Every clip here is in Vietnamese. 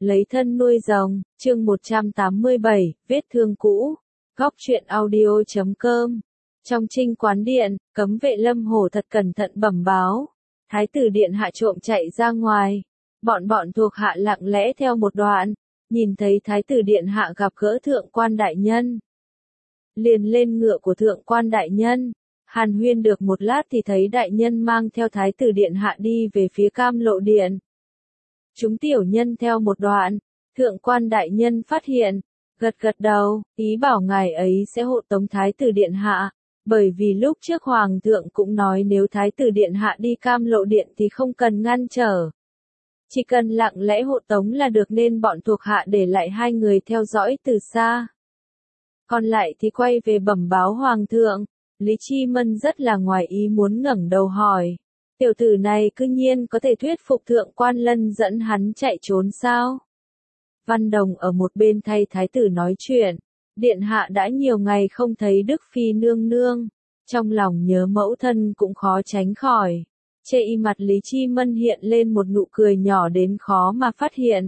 Lấy thân nuôi rồng, chương 187, vết thương cũ. Góc truyện audio.com. Trong Trinh quán điện, cấm vệ Lâm Hồ thật cẩn thận bẩm báo. Thái tử điện hạ trộm chạy ra ngoài. Bọn thuộc hạ lặng lẽ theo một đoạn, nhìn thấy thái tử điện hạ gặp gỡ thượng quan đại nhân. Liền lên ngựa của thượng quan đại nhân. Hàn huyên được một lát thì thấy đại nhân mang theo thái tử điện hạ đi về phía Cam Lộ điện. Chúng tiểu nhân theo một đoạn, thượng quan đại nhân phát hiện, gật đầu, ý bảo ngài ấy sẽ hộ tống thái tử điện hạ, bởi vì lúc trước hoàng thượng cũng nói nếu thái tử điện hạ đi Cam Lộ điện thì không cần ngăn trở. Chỉ cần lặng lẽ hộ tống là được nên bọn thuộc hạ để lại hai người theo dõi từ xa. Còn lại thì quay về bẩm báo hoàng thượng, Lý Chi Mân rất là ngoài ý muốn ngẩng đầu hỏi. Tiểu tử này cư nhiên có thể thuyết phục thượng quan Lân dẫn hắn chạy trốn sao? Văn Đồng ở một bên thay thái tử nói chuyện. Điện hạ đã nhiều ngày không thấy Đức Phi nương nương. Trong lòng nhớ mẫu thân cũng khó tránh khỏi. Chê y mặt Lý Chi Mân hiện lên một nụ cười nhỏ đến khó mà phát hiện.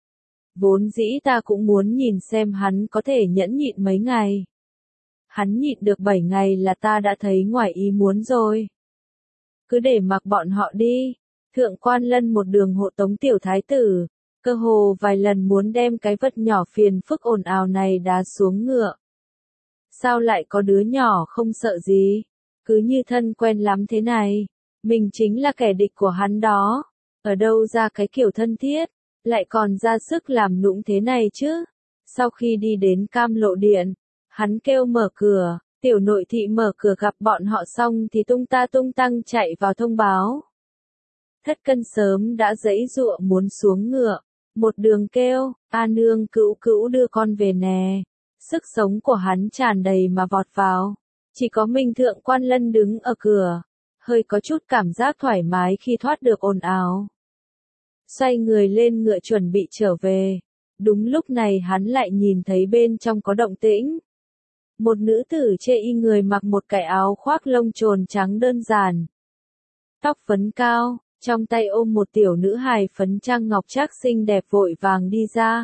Vốn dĩ ta cũng muốn nhìn xem hắn có thể nhẫn nhịn mấy ngày. Hắn nhịn được 7 ngày là ta đã thấy ngoài ý muốn rồi. Cứ để mặc bọn họ đi. Thượng quan Lân một đường hộ tống tiểu thái tử, cơ hồ vài lần muốn đem cái vật nhỏ phiền phức ồn ào này đá xuống ngựa. Sao lại có đứa nhỏ không sợ gì? Cứ như thân quen lắm thế này. Mình chính là kẻ địch của hắn đó. Ở đâu ra cái kiểu thân thiết, lại còn ra sức làm nũng thế này chứ? Sau khi đi đến Cam Lộ điện, hắn kêu mở cửa. Tiểu nội thị mở cửa gặp bọn họ xong thì tung ta tung tăng chạy vào thông báo. Thất Cân sớm đã giãy giụa muốn xuống ngựa, một đường kêu, A nương cữu cữu đưa con về nè. Sức sống của hắn tràn đầy mà vọt vào. Chỉ có mình thượng quan Lân đứng ở cửa, hơi có chút cảm giác thoải mái khi thoát được ồn ào. Xoay người lên ngựa chuẩn bị trở về. Đúng lúc này hắn lại nhìn thấy bên trong có động tĩnh. Một nữ tử chê y người mặc một cái áo khoác lông trồn trắng đơn giản. Tóc phấn cao, trong tay ôm một tiểu nữ hài phấn trang ngọc trác xinh đẹp vội vàng đi ra.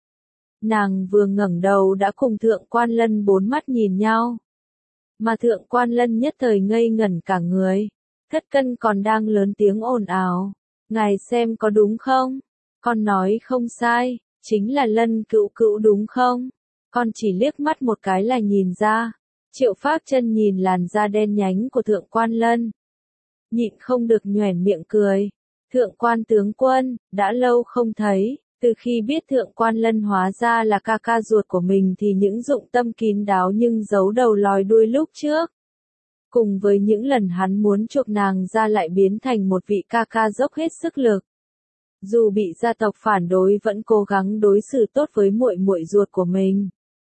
Nàng vừa ngẩng đầu đã cùng thượng quan Lân bốn mắt nhìn nhau. Mà thượng quan Lân nhất thời ngây ngẩn cả người. Thất Cân còn đang lớn tiếng ồn ào. Ngài xem có đúng không? Con nói không sai, chính là Lân cữu cữu đúng không? Con chỉ liếc mắt một cái là nhìn ra. Triệu Phác Chân nhìn làn da đen nhánh của thượng quan Lân. Nhịn không được nhoẻn miệng cười. Thượng quan tướng quân, đã lâu không thấy, từ khi biết thượng quan Lân hóa ra là ca ca ruột của mình thì những dụng tâm kín đáo nhưng giấu đầu lòi đuôi lúc trước. Cùng với những lần hắn muốn chuộc nàng ra lại biến thành một vị ca ca dốc hết sức lực. Dù bị gia tộc phản đối vẫn cố gắng đối xử tốt với muội muội ruột của mình.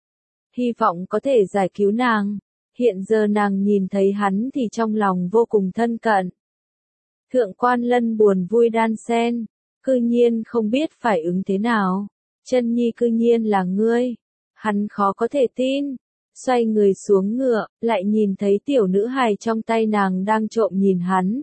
Hy vọng có thể giải cứu nàng. Hiện giờ nàng nhìn thấy hắn thì trong lòng vô cùng thân cận. Thượng quan Lân buồn vui đan xen, cư nhiên không biết phải ứng thế nào. Chân nhi cư nhiên là ngươi. Hắn khó có thể tin. Xoay người xuống ngựa, lại nhìn thấy tiểu nữ hài trong tay nàng đang trộm nhìn hắn.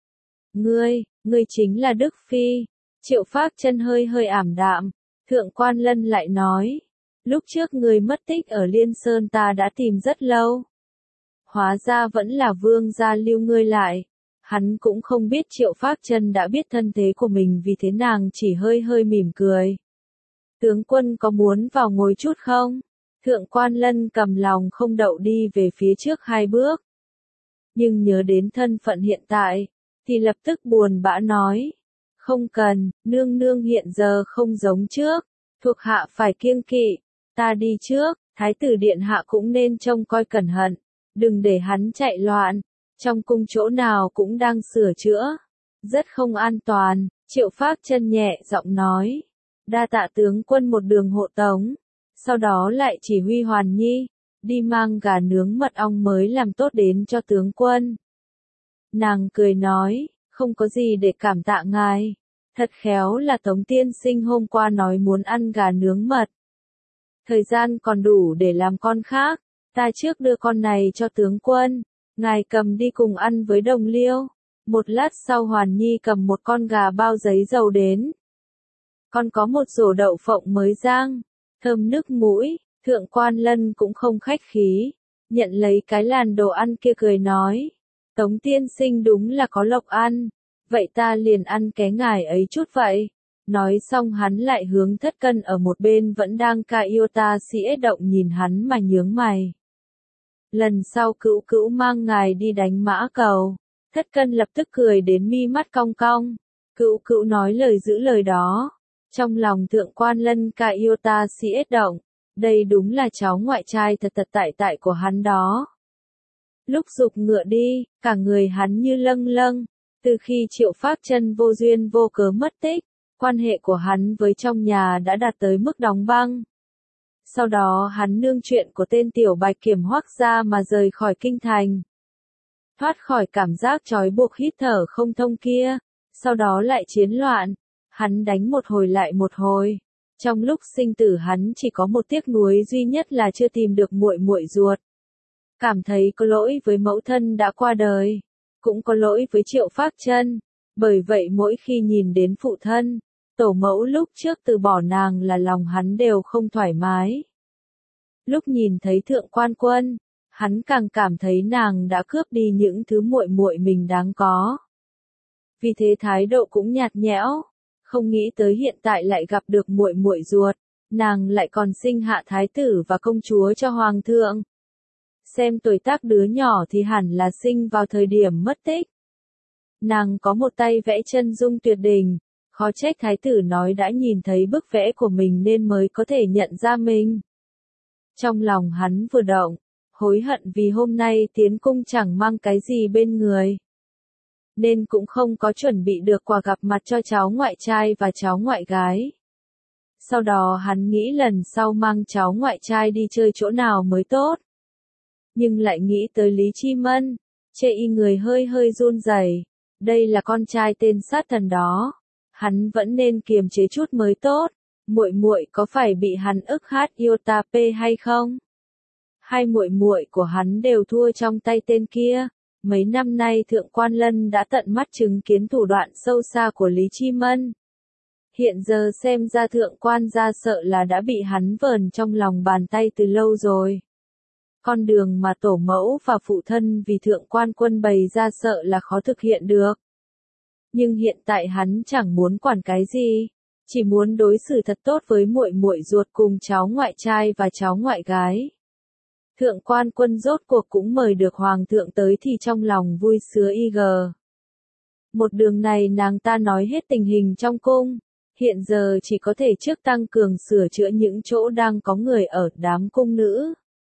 Ngươi chính là Đức Phi. Triệu Phác Chân hơi ảm đạm. Thượng quan Lân lại nói. Lúc trước ngươi mất tích ở Liên Sơn ta đã tìm rất lâu. Hóa ra vẫn là vương gia lưu ngươi lại. Hắn cũng không biết Triệu Phác Chân đã biết thân thế của mình vì thế nàng chỉ hơi mỉm cười. Tướng quân có muốn vào ngồi chút không? Thượng quan Lân cầm lòng không đậu đi về phía trước 2 bước. Nhưng nhớ đến thân phận hiện tại, thì lập tức buồn bã nói. Không cần, nương nương hiện giờ không giống trước. Thuộc hạ phải kiêng kỵ. Ta đi trước, thái tử điện hạ cũng nên trông coi cẩn thận. Đừng để hắn chạy loạn. Trong cung chỗ nào cũng đang sửa chữa. Rất không an toàn. Triệu Phác Chân nhẹ giọng nói. Đa tạ tướng quân một đường hộ tống. Sau đó lại chỉ huy Hoàn Nhi. Đi mang gà nướng mật ong mới làm tốt đến cho tướng quân. Nàng cười nói. Không có gì để cảm tạ ngài. Thật khéo là Tống tiên sinh hôm qua nói muốn ăn gà nướng mật. Thời gian còn đủ để làm con khác. Ta trước đưa con này cho tướng quân. Ngài cầm đi cùng ăn với đồng liêu. Một lát sau Hoàn Nhi cầm một con gà bao giấy dầu đến. Con có một rổ đậu phộng mới rang, thơm nức mũi. Thượng quan Lân cũng không khách khí, nhận lấy cái làn đồ ăn kia cười nói. Tống tiên sinh đúng là có lộc ăn, vậy ta liền ăn ké ngài ấy chút vậy. Nói xong hắn lại hướng Thất Cân ở một bên vẫn đang ca yêu ta sĩ động nhìn hắn mà nhướng mày. Lần sau Cữu Cữu mang ngài đi đánh mã cầu. Thất Cân lập tức cười đến mi mắt cong cong. Cữu Cữu nói lời giữ lời đó. Trong lòng Thượng quan Lân ca yêu ta sĩ động. Đây đúng là cháu ngoại trai thật thật tại tại của hắn đó. Lúc giục ngựa đi, cả người hắn như lâng lâng. Từ khi Triệu Phác Chân vô duyên vô cớ mất tích, quan hệ của hắn với trong nhà đã đạt tới mức đóng băng. Sau đó hắn nương chuyện của tên tiểu bạch kiểm Hoắc gia mà rời khỏi kinh thành. Thoát khỏi cảm giác trói buộc hít thở không thông kia, sau đó lại chiến loạn. Hắn đánh một hồi lại một hồi. Trong lúc sinh tử hắn chỉ có một tiếc nuối duy nhất là chưa tìm được muội muội ruột. Cảm thấy có lỗi với mẫu thân đã qua đời, cũng có lỗi với Triệu Phác Chân, bởi vậy mỗi khi nhìn đến phụ thân, tổ mẫu lúc trước từ bỏ nàng là lòng hắn đều không thoải mái. Lúc nhìn thấy Thượng quan Quân, hắn càng cảm thấy nàng đã cướp đi những thứ muội muội mình đáng có. Vì thế thái độ cũng nhạt nhẽo, không nghĩ tới hiện tại lại gặp được muội muội ruột, nàng lại còn sinh hạ thái tử và công chúa cho hoàng thượng. Xem tuổi tác đứa nhỏ thì hẳn là sinh vào thời điểm mất tích. Nàng có một tay vẽ chân dung tuyệt đỉnh, khó trách thái tử nói đã nhìn thấy bức vẽ của mình nên mới có thể nhận ra mình. Trong lòng hắn vừa động, hối hận vì hôm nay tiến cung chẳng mang cái gì bên người. Nên cũng không có chuẩn bị được quà gặp mặt cho cháu ngoại trai và cháu ngoại gái. Sau đó hắn nghĩ lần sau mang cháu ngoại trai đi chơi chỗ nào mới tốt. Nhưng lại nghĩ tới Lý Chi Mân, chê y người hơi hơi run rẩy. Đây là con trai tên sát thần đó, hắn vẫn nên kiềm chế chút mới tốt. Muội muội có phải bị hắn ức hát yêu ta pê hay không? Hai muội muội của hắn đều thua trong tay tên kia. Mấy năm nay Thượng quan Lân đã tận mắt chứng kiến thủ đoạn sâu xa của Lý Chi Mân. Hiện giờ xem ra Thượng quan gia sợ là đã bị hắn vờn trong lòng bàn tay từ lâu rồi. Con đường mà tổ mẫu và phụ thân vì Thượng quan Quân bày ra sợ là khó thực hiện được. Nhưng hiện tại hắn chẳng muốn quản cái gì, chỉ muốn đối xử thật tốt với muội muội ruột cùng cháu ngoại trai và cháu ngoại gái. Thượng quan Quân rốt cuộc cũng mời được hoàng thượng tới thì trong lòng vui sướng y. Một đường này nàng ta nói hết tình hình trong cung, hiện giờ chỉ có thể trước tăng cường sửa chữa những chỗ đang có người ở đám cung nữ.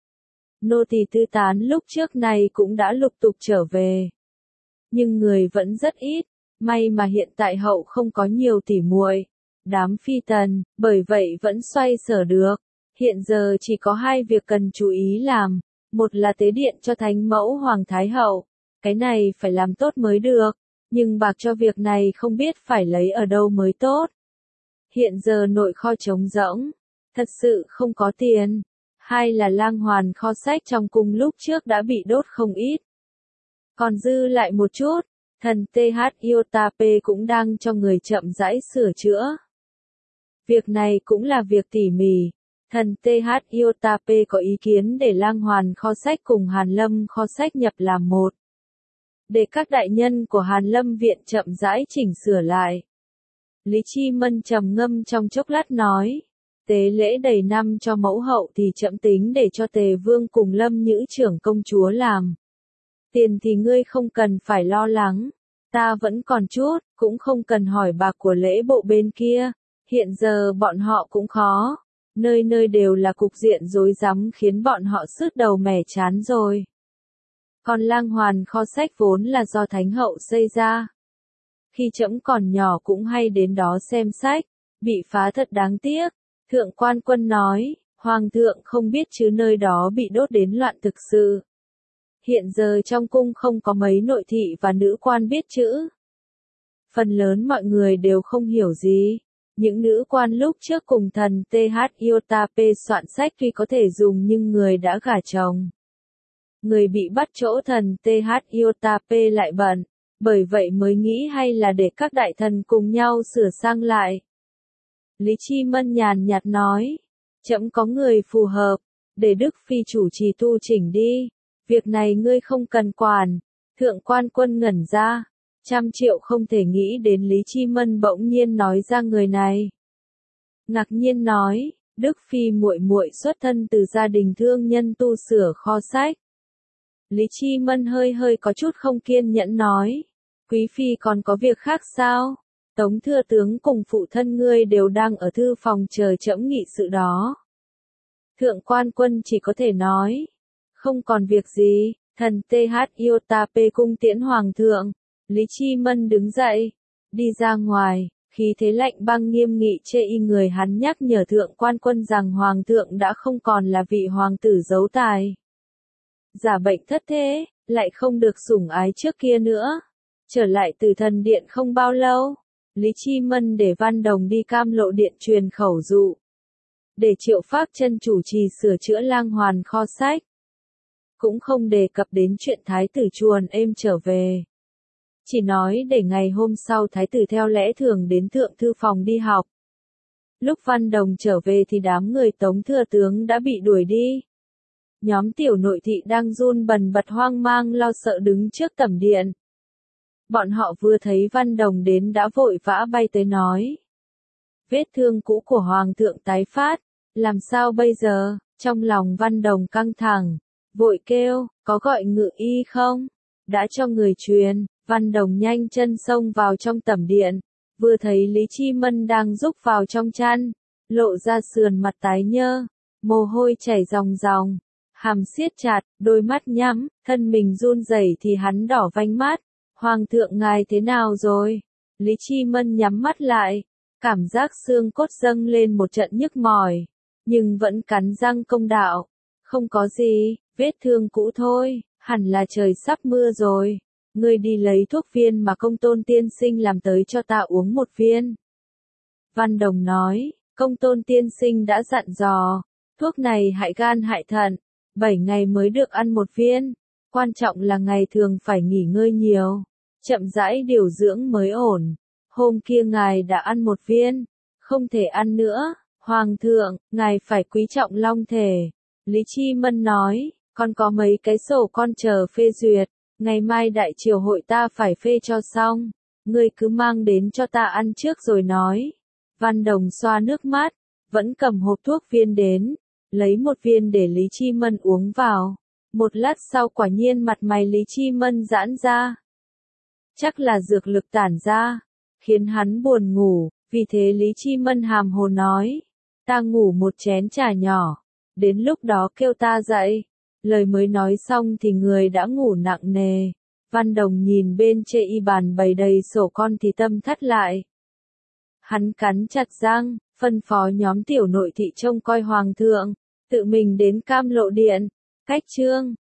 Nô tỳ tư tán lúc trước này cũng đã lục tục trở về. Nhưng người vẫn rất ít, may mà hiện tại hậu không có nhiều tỉ muội, đám phi tần, bởi vậy vẫn xoay sở được. Hiện giờ chỉ có hai việc cần chú ý làm, một là tế điện cho thánh mẫu Hoàng Thái Hậu, cái này phải làm tốt mới được, nhưng bạc cho việc này không biết phải lấy ở đâu mới tốt. Hiện giờ nội kho trống rỗng, thật sự không có tiền. Hai là lang hoàn kho sách trong cung lúc trước đã bị đốt không ít. Còn dư lại một chút, thần TH Iotape cũng đang cho người chậm rãi sửa chữa. Việc này cũng là việc tỉ mỉ. Thần TH Iotape có ý kiến để lang hoàn kho sách cùng Hàn Lâm kho sách nhập làm một. Để các đại nhân của Hàn Lâm viện chậm rãi chỉnh sửa lại. Lý Chi Mân trầm ngâm trong chốc lát nói. Tế lễ đầy năm cho mẫu hậu thì chậm tính để cho Tề Vương cùng Lâm Nhữ trưởng công chúa làm. Tiền thì ngươi không cần phải lo lắng, ta vẫn còn chút, cũng không cần hỏi bạc của lễ bộ bên kia, hiện giờ bọn họ cũng khó, nơi nơi đều là cục diện rối rắm khiến bọn họ sứt đầu mẻ chán rồi. Còn lang hoàn kho sách vốn là do Thánh hậu xây ra. Khi trẫm còn nhỏ cũng hay đến đó xem sách, bị phá thật đáng tiếc. Thượng quan Quân nói, Hoàng thượng không biết chứ nơi đó bị đốt đến loạn thực sự. Hiện giờ trong cung không có mấy nội thị và nữ quan biết chữ. Phần lớn mọi người đều không hiểu gì. Những nữ quan lúc trước cùng thần TH Iotape soạn sách tuy có thể dùng nhưng người đã gả chồng. Người bị bắt chỗ thần TH Iotape lại bận, bởi vậy mới nghĩ hay là để các đại thần cùng nhau sửa sang lại. Lý Chi Mân nhàn nhạt nói, trẫm có người phù hợp, để Đức Phi chủ trì tu chỉnh đi, việc này ngươi không cần quản. Thượng quan Quân ngẩn ra, 100 triệu không thể nghĩ đến Lý Chi Mân bỗng nhiên nói ra người này. Ngạc nhiên nói, Đức Phi muội muội xuất thân từ gia đình thương nhân tu sửa kho sách. Lý Chi Mân hơi có chút không kiên nhẫn nói, Quý Phi còn có việc khác sao? Tống thừa tướng cùng phụ thân ngươi đều đang ở thư phòng chờ trẫm nghị sự đó. Thượng quan Quân chỉ có thể nói, không còn việc gì, thần TH Iotap cung tiễn hoàng thượng. Lý Chi Mân đứng dậy, đi ra ngoài, khí thế lạnh băng nghiêm nghị chê y người hắn nhắc nhở thượng quan Quân rằng hoàng thượng đã không còn là vị hoàng tử giấu tài. Giả bệnh thất thế, lại không được sủng ái trước kia nữa. Trở lại từ thần điện không bao lâu, Lý Chi Mân để Văn Đồng đi Cam Lộ điện truyền khẩu dụ. Để Triệu Phác Chân chủ trì sửa chữa lang hoàn kho sách. Cũng không đề cập đến chuyện thái tử chuồn êm trở về. Chỉ nói để ngày hôm sau thái tử theo lẽ thường đến thượng thư phòng đi học. Lúc Văn Đồng trở về thì đám người Tống thừa tướng đã bị đuổi đi. Nhóm tiểu nội thị đang run bần bật hoang mang lo sợ đứng trước tẩm điện. Bọn họ vừa thấy Văn Đồng đến đã vội vã bay tới nói. Vết thương cũ của Hoàng thượng tái phát, làm sao bây giờ? Trong lòng Văn Đồng căng thẳng, vội kêu, có gọi ngự y không? Đã cho người truyền, Văn Đồng nhanh chân xông vào trong tẩm điện, vừa thấy Lý Chi Mân đang rúc vào trong chăn, lộ ra sườn mặt tái nhơ, mồ hôi chảy ròng ròng, hàm siết chặt, đôi mắt nhắm, thân mình run rẩy thì hắn đỏ vành mắt. Hoàng thượng ngài thế nào rồi? Lý Chi Mân nhắm mắt lại, cảm giác xương cốt dâng lên một trận nhức mỏi, nhưng vẫn cắn răng công đạo. Không có gì, vết thương cũ thôi, hẳn là trời sắp mưa rồi. Ngươi đi lấy thuốc viên mà Công Tôn tiên sinh làm tới cho ta uống một viên. Văn Đồng nói, Công Tôn tiên sinh đã dặn dò, thuốc này hại gan hại thận, 7 ngày mới được ăn một viên. Quan trọng là ngày thường phải nghỉ ngơi nhiều, chậm rãi điều dưỡng mới ổn. Hôm kia ngài đã ăn một viên, không thể ăn nữa. Hoàng thượng, ngài phải quý trọng long thể. Lý Chi Mân nói, con có mấy cái sổ con chờ phê duyệt, ngày mai đại triều hội ta phải phê cho xong. Ngươi cứ mang đến cho ta ăn trước rồi nói. Văn Đồng xoa nước mắt, vẫn cầm hộp thuốc viên đến, lấy một viên để Lý Chi Mân uống vào. Một lát sau quả nhiên mặt mày Lý Chi Mân giãn ra. Chắc là dược lực tản ra, khiến hắn buồn ngủ, vì thế Lý Chi Mân hàm hồ nói, ta ngủ một chén trà nhỏ, đến lúc đó kêu ta dậy. Lời mới nói xong thì người đã ngủ nặng nề. Văn Đồng nhìn bên chê y bàn bày đầy sổ con thì tâm thắt lại. Hắn cắn chặt răng, phân phó nhóm tiểu nội thị trông coi hoàng thượng, tự mình đến Cam Lộ điện. Cách chương